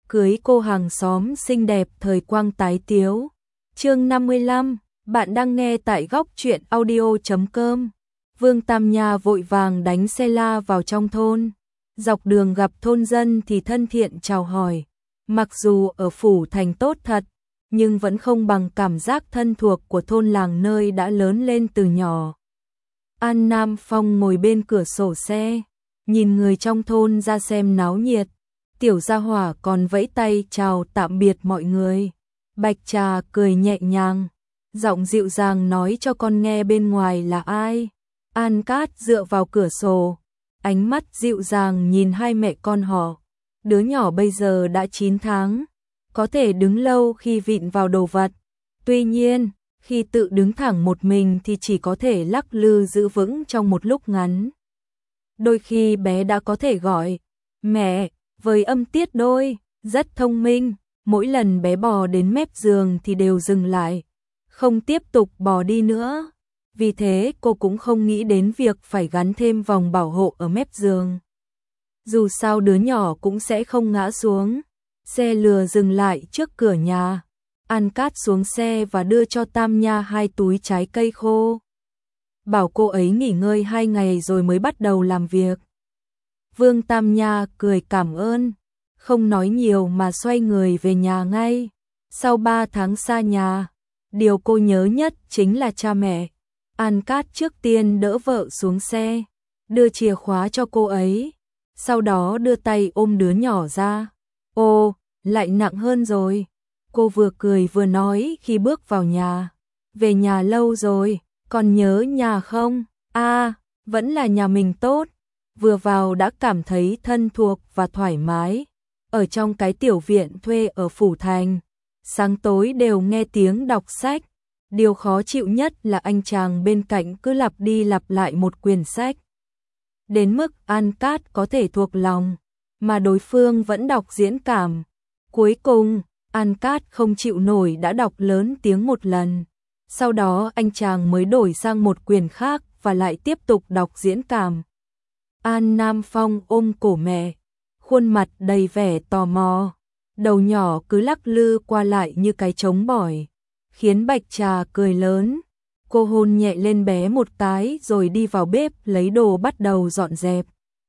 cưới cô hàng xóm xinh đẹp thời quang tái tiếu. Chương 55, bạn đang nghe tại góc truyện audio.com. Vương Tam Nha vội vàng đánh xe la vào trong thôn. Dọc đường gặp thôn dân thì thân thiện chào hỏi. Mặc dù ở phủ thành tốt thật, nhưng vẫn không bằng cảm giác thân thuộc của thôn làng nơi đã lớn lên từ nhỏ. An Nam Phong ngồi bên cửa sổ xe, nhìn người trong thôn ra xem náo nhiệt. Tiểu Gia Hỏa còn vẫy tay chào tạm biệt mọi người. Bạch Trà cười nhẹ nhàng, giọng dịu dàng nói cho con nghe bên ngoài là ai. An Cát dựa vào cửa sổ, ánh mắt dịu dàng nhìn hai mẹ con họ. Đứa nhỏ bây giờ đã 9 tháng, có thể đứng lâu khi vịn vào đồ vật. Tuy nhiên, khi tự đứng thẳng một mình thì chỉ có thể lắc lư giữ vững trong một lúc ngắn. Đôi khi bé đã có thể gọi mẹ với âm tiết đôi, rất thông minh. Mỗi lần bé bò đến mép giường thì đều dừng lại, không tiếp tục bò đi nữa. Vì thế cô cũng không nghĩ đến việc phải gắn thêm vòng bảo hộ ở mép giường. Dù sao đứa nhỏ cũng sẽ không ngã xuống. Xe lừa dừng lại trước cửa nhà. An Cát xuống xe và đưa cho Tam Nha 2 túi trái cây khô. Bảo cô ấy nghỉ ngơi 2 ngày rồi mới bắt đầu làm việc. Vương Tam Nha cười cảm ơn, không nói nhiều mà xoay người về nhà ngay. Sau 3 tháng xa nhà, điều cô nhớ nhất chính là cha mẹ. An Cát trước tiên đỡ vợ xuống xe, đưa chìa khóa cho cô ấy, sau đó đưa tay ôm đứa nhỏ ra. Ô, lại nặng hơn rồi. Cô vừa cười vừa nói khi bước vào nhà. Về nhà lâu rồi, còn nhớ nhà không? Vẫn là nhà mình tốt. Vừa vào đã cảm thấy thân thuộc và thoải mái. Ở trong cái tiểu viện thuê ở phủ thành, sáng tối đều nghe tiếng đọc sách. Điều khó chịu nhất là anh chàng bên cạnh cứ lặp đi lặp lại một quyển sách. Đến mức An Cát có thể thuộc lòng, mà đối phương vẫn đọc diễn cảm. Cuối cùng, An Cát không chịu nổi đã đọc lớn tiếng một lần. Sau đó anh chàng mới đổi sang một quyển khác và lại tiếp tục đọc diễn cảm. An Nam Phong ôm cổ mẹ, khuôn mặt đầy vẻ tò mò, đầu nhỏ cứ lắc lư qua lại như cái trống bỏi, khiến Bạch Trà cười lớn. Cô hôn nhẹ lên bé một cái rồi đi vào bếp lấy đồ bắt đầu dọn dẹp.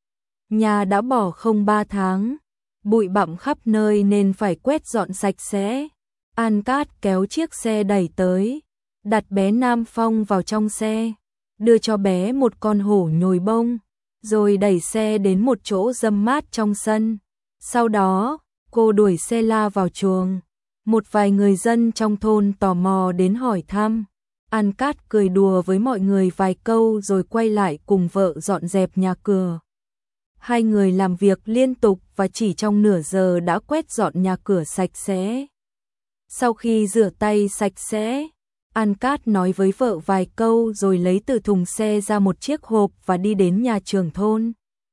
Nhà đã bỏ không 3 tháng, bụi bặm khắp nơi nên phải quét dọn sạch sẽ. An Cát kéo chiếc xe đẩy tới, đặt bé Nam Phong vào trong xe, đưa cho bé một con hổ nhồi bông, rồi đẩy xe đến một chỗ râm mát trong sân. Sau đó, cô đuổi xe la vào chuồng. Một vài người dân trong thôn tò mò đến hỏi thăm. An Cát cười đùa với mọi người vài câu rồi quay lại cùng vợ dọn dẹp nhà cửa. Hai người làm việc liên tục và chỉ trong nửa giờ đã quét dọn nhà cửa sạch sẽ. Sau khi rửa tay sạch sẽ, An Cát nói với vợ vài câu rồi lấy từ thùng xe ra một chiếc hộp và đi đến nhà trưởng thôn.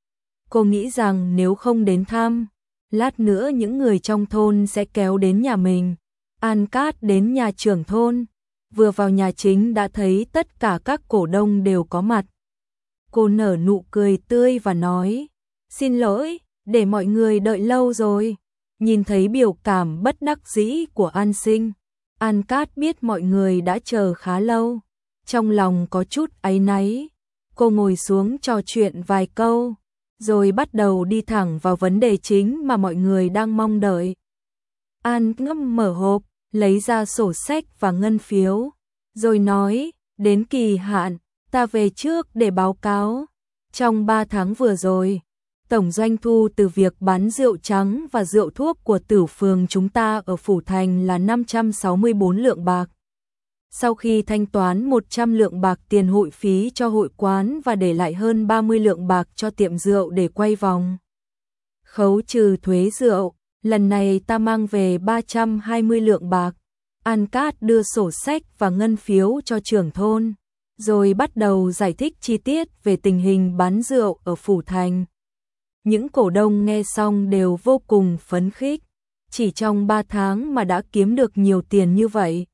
Cô nghĩ rằng nếu không đến thăm, lát nữa những người trong thôn sẽ kéo đến nhà mình. An Cát đến nhà trưởng thôn, vừa vào nhà chính đã thấy tất cả các cổ đông đều có mặt. Cô nở nụ cười tươi và nói, xin lỗi, để mọi người đợi lâu rồi. Nhìn thấy biểu cảm bất đắc dĩ của An Sinh, An Cát biết mọi người đã chờ khá lâu. Trong lòng có chút áy náy, cô ngồi xuống trò chuyện vài câu, rồi bắt đầu đi thẳng vào vấn đề chính mà mọi người đang mong đợi. An ngâm mở hộp, lấy ra sổ sách và ngân phiếu, rồi nói, đến kỳ hạn, ta về trước để báo cáo. Trong 3 tháng vừa rồi, tổng doanh thu từ việc bán rượu trắng và rượu thuốc của Tử phường chúng ta ở Phủ Thành là 564 lượng bạc. Sau khi thanh toán 100 lượng bạc tiền hội phí cho hội quán và để lại hơn 30 lượng bạc cho tiệm rượu để quay vòng, khấu trừ thuế rượu, lần này ta mang về 320 lượng bạc. An Cát đưa sổ sách và ngân phiếu cho trưởng thôn, rồi bắt đầu giải thích chi tiết về tình hình bán rượu ở Phủ Thành. Những cổ đông nghe xong đều vô cùng phấn khích, chỉ trong 3 tháng mà đã kiếm được nhiều tiền như vậy.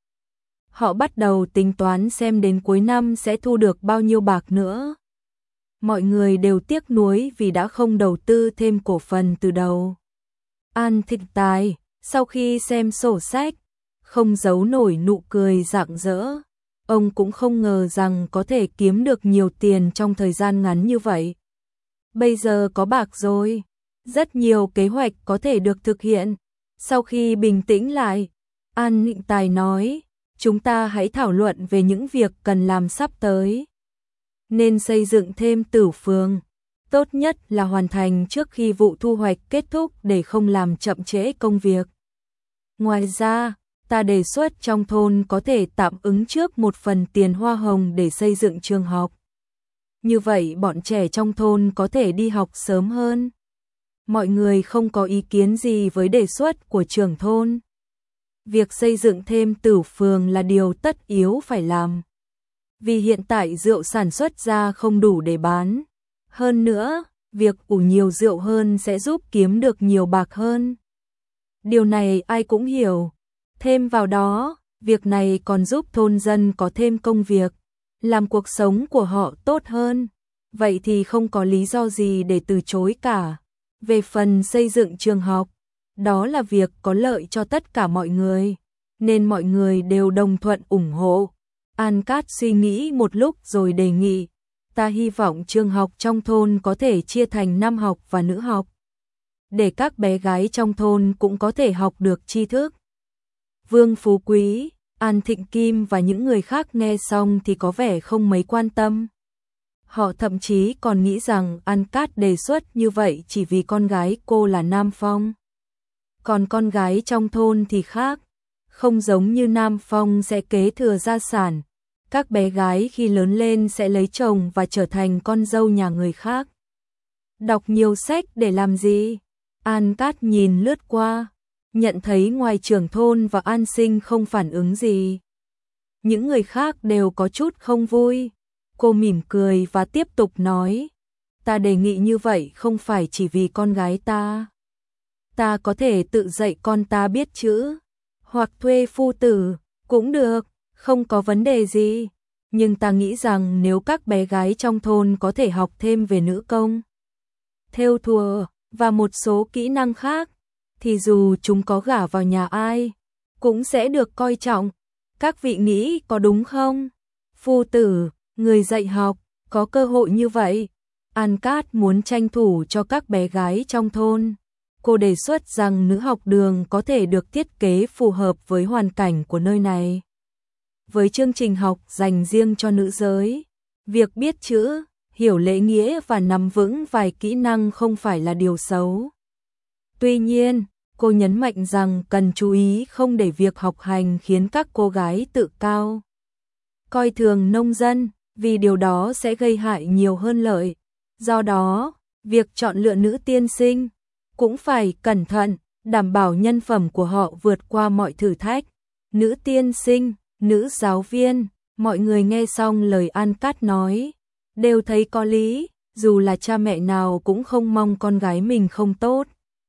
Họ bắt đầu tính toán xem đến cuối năm sẽ thu được bao nhiêu bạc nữa. Mọi người đều tiếc nuối vì đã không đầu tư thêm cổ phần từ đầu. An Thịnh Tài, sau khi xem sổ sách, không giấu nổi nụ cười rạng rỡ. Ông cũng không ngờ rằng có thể kiếm được nhiều tiền trong thời gian ngắn như vậy. Bây giờ có bạc rồi, rất nhiều kế hoạch có thể được thực hiện. Sau khi bình tĩnh lại, An Thịnh Tài nói, chúng ta hãy thảo luận về những việc cần làm sắp tới. Nên xây dựng thêm tử phường. Tốt nhất là hoàn thành trước khi vụ thu hoạch kết thúc để không làm chậm trễ công việc. Ngoài ra, ta đề xuất trong thôn có thể tạm ứng trước một phần tiền hoa hồng để xây dựng trường học. Như vậy bọn trẻ trong thôn có thể đi học sớm hơn. Mọi người không có ý kiến gì với đề xuất của trưởng thôn. Việc xây dựng thêm tử phường là điều tất yếu phải làm. Vì hiện tại rượu sản xuất ra không đủ để bán. Hơn nữa, việc ủ nhiều rượu hơn sẽ giúp kiếm được nhiều bạc hơn. Điều này ai cũng hiểu. Thêm vào đó, việc này còn giúp thôn dân có thêm công việc, làm cuộc sống của họ tốt hơn. Vậy thì không có lý do gì để từ chối cả. Về phần xây dựng trường học, đó là việc có lợi cho tất cả mọi người, nên mọi người đều đồng thuận ủng hộ. An Cát suy nghĩ một lúc rồi đề nghị, ta hy vọng trường học trong thôn có thể chia thành nam học và nữ học, để các bé gái trong thôn cũng có thể học được tri thức. Vương Phú Quý, An Thịnh Kim và những người khác nghe xong thì có vẻ không mấy quan tâm. Họ thậm chí còn nghĩ rằng An Cát đề xuất như vậy chỉ vì con gái cô là Nam Phong. Còn con gái trong thôn thì khác, không giống như Nam Phong sẽ kế thừa gia sản. Các bé gái khi lớn lên sẽ lấy chồng và trở thành con dâu nhà người khác. Đọc nhiều sách để làm gì? An Cát nhìn lướt qua, nhận thấy ngoài trưởng thôn và An Sinh không phản ứng gì. Những người khác đều có chút không vui. Cô mỉm cười và tiếp tục nói, ta đề nghị như vậy không phải chỉ vì con gái ta. Ta có thể tự dạy con ta biết chữ, hoặc thuê phu tử, cũng được, không có vấn đề gì. Nhưng ta nghĩ rằng nếu các bé gái trong thôn có thể học thêm về nữ công, thêu thùa và một số kỹ năng khác, thì dù chúng có gả vào nhà ai, cũng sẽ được coi trọng. Các vị nghĩ có đúng không? Phu tử, người dạy học, có cơ hội như vậy. An Cát muốn tranh thủ cho các bé gái trong thôn. Cô đề xuất rằng nữ học đường có thể được thiết kế phù hợp với hoàn cảnh của nơi này. Với chương trình học dành riêng cho nữ giới, việc biết chữ, hiểu lễ nghĩa và nắm vững vài kỹ năng không phải là điều xấu. Tuy nhiên, cô nhấn mạnh rằng cần chú ý không để việc học hành khiến các cô gái tự cao, coi thường nông dân, vì điều đó sẽ gây hại nhiều hơn lợi. Do đó, việc chọn lựa nữ tiên sinh cũng phải cẩn thận, đảm bảo nhân phẩm của họ vượt qua mọi thử thách. Nữ tiên sinh, nữ giáo viên, mọi người nghe xong lời An Cát nói, đều thấy có lý, dù là cha mẹ nào cũng không mong con gái mình không tốt.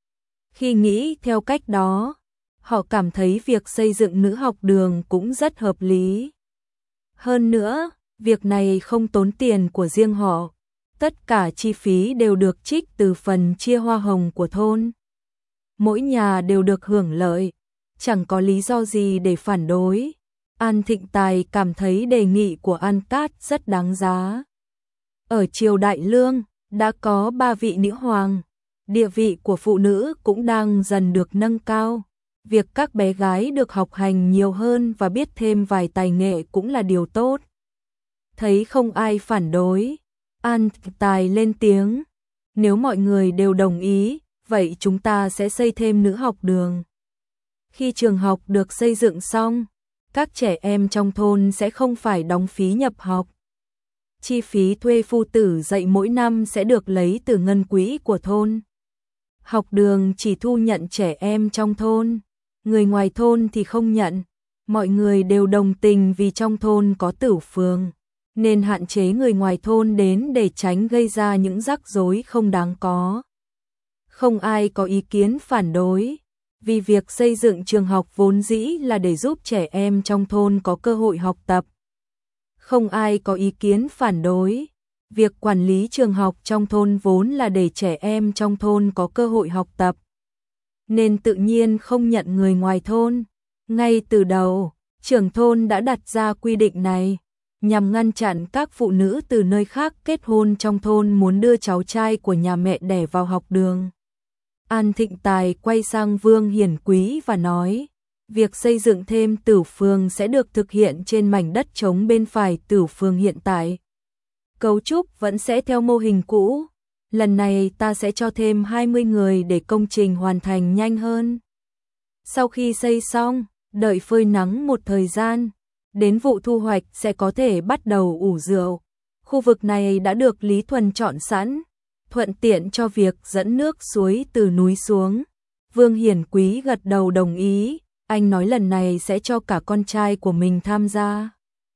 Khi nghĩ theo cách đó, họ cảm thấy việc xây dựng nữ học đường cũng rất hợp lý. Hơn nữa, việc này không tốn tiền của riêng họ, tất cả chi phí đều được trích từ phần chia hoa hồng của thôn. Mỗi nhà đều được hưởng lợi, chẳng có lý do gì để phản đối. An Thịnh Tài cảm thấy đề nghị của An Cát rất đáng giá. Ở triều Đại Lương, đã có 3 vị nữ hoàng, địa vị của phụ nữ cũng đang dần được nâng cao. Việc các bé gái được học hành nhiều hơn và biết thêm vài tài nghệ cũng là điều tốt. Thấy không ai phản đối, An Thịnh Tài lên tiếng, nếu mọi người đều đồng ý, vậy chúng ta sẽ xây thêm nữ học đường. Khi trường học được xây dựng xong, các trẻ em trong thôn sẽ không phải đóng phí nhập học. Chi phí thuê phu tử dạy mỗi năm sẽ được lấy từ ngân quỹ của thôn. Học đường chỉ thu nhận trẻ em trong thôn, người ngoài thôn thì không nhận. Mọi người đều đồng tình vì trong thôn có tử phường, nên hạn chế người ngoài thôn đến để tránh gây ra những rắc rối không đáng có. Không ai có ý kiến phản đối, vì việc xây dựng trường học vốn dĩ là để giúp trẻ em trong thôn có cơ hội học tập. Không ai có ý kiến phản đối, việc quản lý trường học trong thôn vốn là để trẻ em trong thôn có cơ hội học tập. nên tự nhiên không nhận người ngoài thôn. Ngay từ đầu, trưởng thôn đã đặt ra quy định này, nhằm ngăn chặn các phụ nữ từ nơi khác kết hôn trong thôn muốn đưa cháu trai của nhà mẹ đẻ vào học đường. An Thịnh Tài quay sang Vương Hiển Quý và nói, việc xây dựng thêm tử phường sẽ được thực hiện trên mảnh đất trống bên phải tử phường hiện tại. Cấu trúc vẫn sẽ theo mô hình cũ. Lần này ta sẽ cho thêm 20 người để công trình hoàn thành nhanh hơn. Sau khi xây xong, đợi phơi nắng một thời gian, đến vụ thu hoạch sẽ có thể bắt đầu ủ rượu. Khu vực này đã được Lý Thuần chọn sẵn, thuận tiện cho việc dẫn nước suối từ núi xuống. Vương Hiển Quý gật đầu đồng ý, anh nói lần này sẽ cho cả con trai của mình tham gia,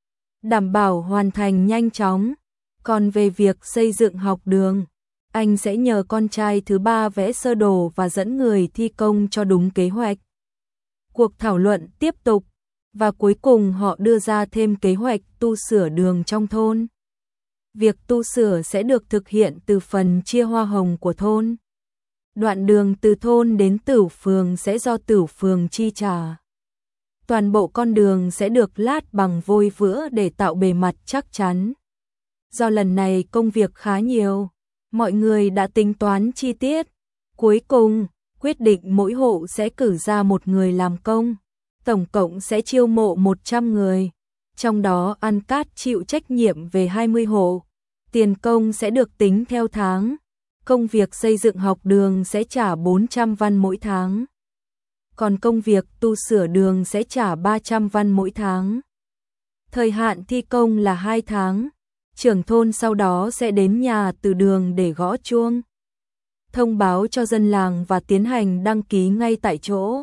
đảm bảo hoàn thành nhanh chóng. Còn về việc xây dựng học đường, anh sẽ nhờ con trai thứ ba vẽ sơ đồ và dẫn người thi công cho đúng kế hoạch. Cuộc thảo luận tiếp tục, và cuối cùng họ đưa ra thêm kế hoạch tu sửa đường trong thôn. Việc tu sửa sẽ được thực hiện từ phần chia hoa hồng của thôn. Đoạn đường từ thôn đến tử phường sẽ do tử phường chi trả. Toàn bộ con đường sẽ được lát bằng vôi vữa để tạo bề mặt chắc chắn. Do lần này công việc khá nhiều, mọi người đã tính toán chi tiết. Cuối cùng, quyết định mỗi hộ sẽ cử ra một người làm công. Tổng cộng sẽ chiêu mộ 100 người. Trong đó An Cát chịu trách nhiệm về 20 hộ. Tiền công sẽ được tính theo tháng. Công việc xây dựng học đường sẽ trả 400 văn mỗi tháng. Còn công việc tu sửa đường sẽ trả 300 văn mỗi tháng. Thời hạn thi công là 2 tháng. Trưởng thôn sau đó sẽ đến nhà từ đường để gõ chuông, thông báo cho dân làng và tiến hành đăng ký ngay tại chỗ.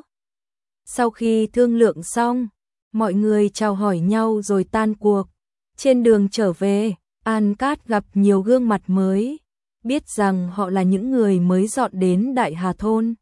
Sau khi thương lượng xong, mọi người chào hỏi nhau rồi tan cuộc. Trên đường trở về, An Cát gặp nhiều gương mặt mới, biết rằng họ là những người mới dọn đến Đại Hà thôn.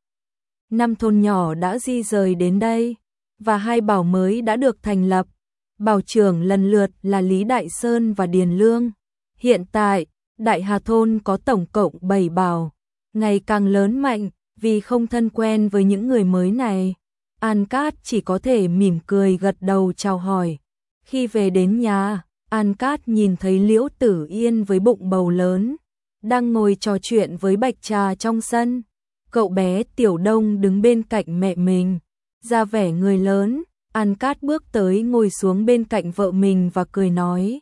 5 thôn nhỏ đã di rời đến đây, và 2 bảo mới đã được thành lập. Bảo trưởng lần lượt là Lý Đại Sơn và Điền Lương. Hiện tại, Đại Hà thôn có tổng cộng 7 bảo, ngày càng lớn mạnh. Vì không thân quen với những người mới này, An Cát chỉ có thể mỉm cười gật đầu chào hỏi. Khi về đến nhà, An Cát nhìn thấy Liễu Tử Yên với bụng bầu lớn, đang ngồi trò chuyện với Bạch Trà trong sân. Cậu bé Tiểu Đông đứng bên cạnh mẹ mình, ra vẻ người lớn. An Cát bước tới ngồi xuống bên cạnh vợ mình và cười nói,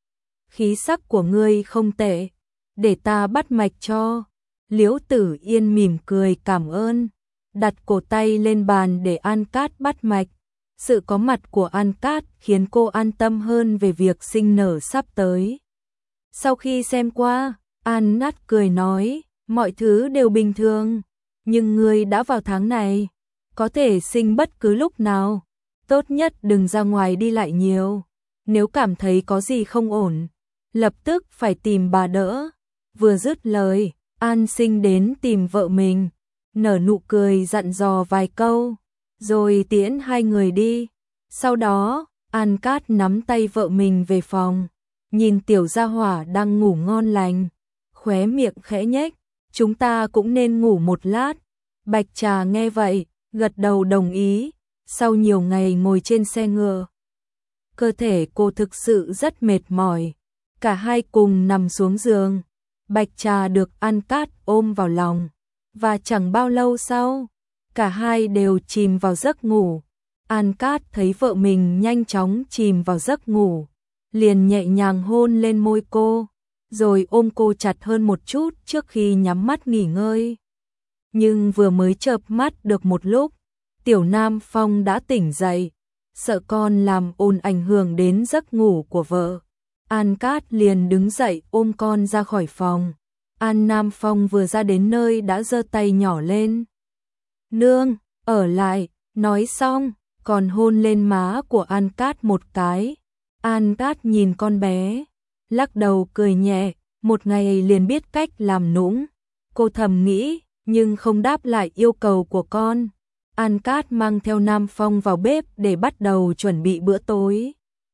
khí sắc của ngươi không tệ, để ta bắt mạch cho. Liễu Tử Yên mỉm cười cảm ơn, đặt cổ tay lên bàn để An Cát bắt mạch. Sự có mặt của An Cát khiến cô an tâm hơn về việc sinh nở sắp tới. Sau khi xem qua, An Cát cười nói, mọi thứ đều bình thường, nhưng ngươi đã vào tháng này, có thể sinh bất cứ lúc nào. Tốt nhất đừng ra ngoài đi lại nhiều. Nếu cảm thấy có gì không ổn, lập tức phải tìm bà đỡ. Vừa dứt lời, An Sinh đến tìm vợ mình, nở nụ cười dặn dò vài câu, rồi tiễn 2 người đi. Sau đó, An Cát nắm tay vợ mình về phòng, nhìn Tiểu Gia Hỏa đang ngủ ngon lành, khóe miệng khẽ nhếch, chúng ta cũng nên ngủ một lát. Bạch Trà nghe vậy, gật đầu đồng ý. Sau nhiều ngày ngồi trên xe ngựa, cơ thể cô thực sự rất mệt mỏi. Cả hai cùng nằm xuống giường. Bạch Trà được An Cát ôm vào lòng, và chẳng bao lâu sau, cả hai đều chìm vào giấc ngủ. An Cát thấy vợ mình nhanh chóng chìm vào giấc ngủ, liền nhẹ nhàng hôn lên môi cô, rồi ôm cô chặt hơn một chút trước khi nhắm mắt nghỉ ngơi. Nhưng vừa mới chợp mắt được một lúc, Tiểu Nam Phong đã tỉnh dậy, sợ con làm ồn ảnh hưởng đến giấc ngủ của vợ. An Cát liền đứng dậy ôm con ra khỏi phòng. An Nam Phong vừa ra đến nơi đã giơ tay nhỏ lên. Nương, ở lại, nói xong, còn hôn lên má của An Cát một cái. An Cát nhìn con bé, lắc đầu cười nhẹ, một ngày liền biết cách làm nũng. Cô thầm nghĩ, nhưng không đáp lại yêu cầu của con. An Cát mang theo Nam Phong vào bếp để bắt đầu chuẩn bị bữa tối.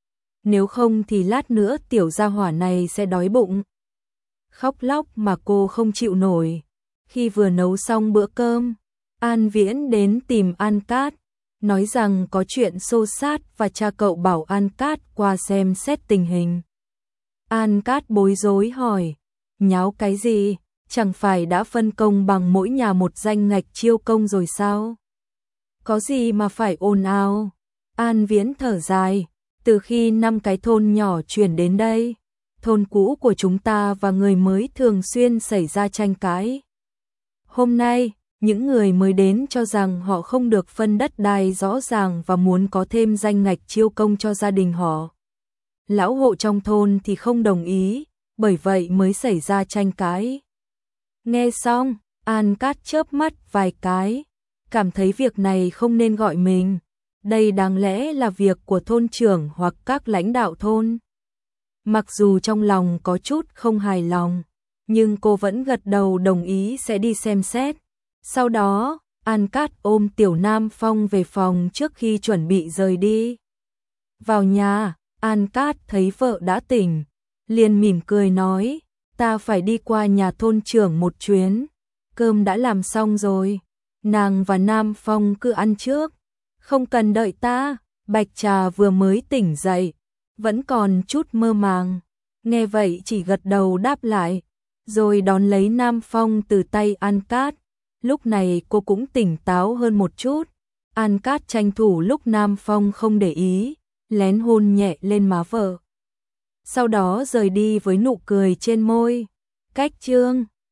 Nếu không thì lát nữa Tiểu Gia Hỏa này sẽ đói bụng. Khóc lóc mà cô không chịu nổi. Khi vừa nấu xong bữa cơm, An Viễn đến tìm An Cát, nói rằng có chuyện xô xát và cha cậu bảo An Cát qua xem xét tình hình. An Cát bối rối hỏi, nháo cái gì, chẳng phải đã phân công bằng mỗi nhà một danh ngạch chiêu công rồi sao? Có gì mà phải ồn ào? An Viễn thở dài, từ khi 5 cái thôn nhỏ chuyển đến đây, thôn cũ của chúng ta và người mới thường xuyên xảy ra tranh cãi. Hôm nay, những người mới đến cho rằng họ không được phân đất đai rõ ràng và muốn có thêm danh ngạch chiêu công cho gia đình họ. Lão hộ trong thôn thì không đồng ý, bởi vậy mới xảy ra tranh cãi. Nghe xong, An Cát chớp mắt vài cái, cảm thấy việc này không nên gọi mình. Đây đáng lẽ là việc của thôn trưởng hoặc các lãnh đạo thôn. Mặc dù trong lòng có chút không hài lòng, nhưng cô vẫn gật đầu đồng ý sẽ đi xem xét. Sau đó, An Cát ôm Tiểu Nam Phong về phòng trước khi chuẩn bị rời đi. Vào nhà, An Cát thấy vợ đã tỉnh, liền mỉm cười nói, ta phải đi qua nhà thôn trưởng một chuyến, cơm đã làm xong rồi, nàng và Nam Phong cứ ăn trước, không cần đợi ta. Bạch Trà vừa mới tỉnh dậy, vẫn còn chút mơ màng, nghe vậy chỉ gật đầu đáp lại, rồi đón lấy Nam Phong từ tay An Cát. Lúc này cô cũng tỉnh táo hơn một chút. An Cát tranh thủ lúc Nam Phong không để ý, lén hôn nhẹ lên má vợ. Sau đó rời đi với nụ cười trên môi. Cách chương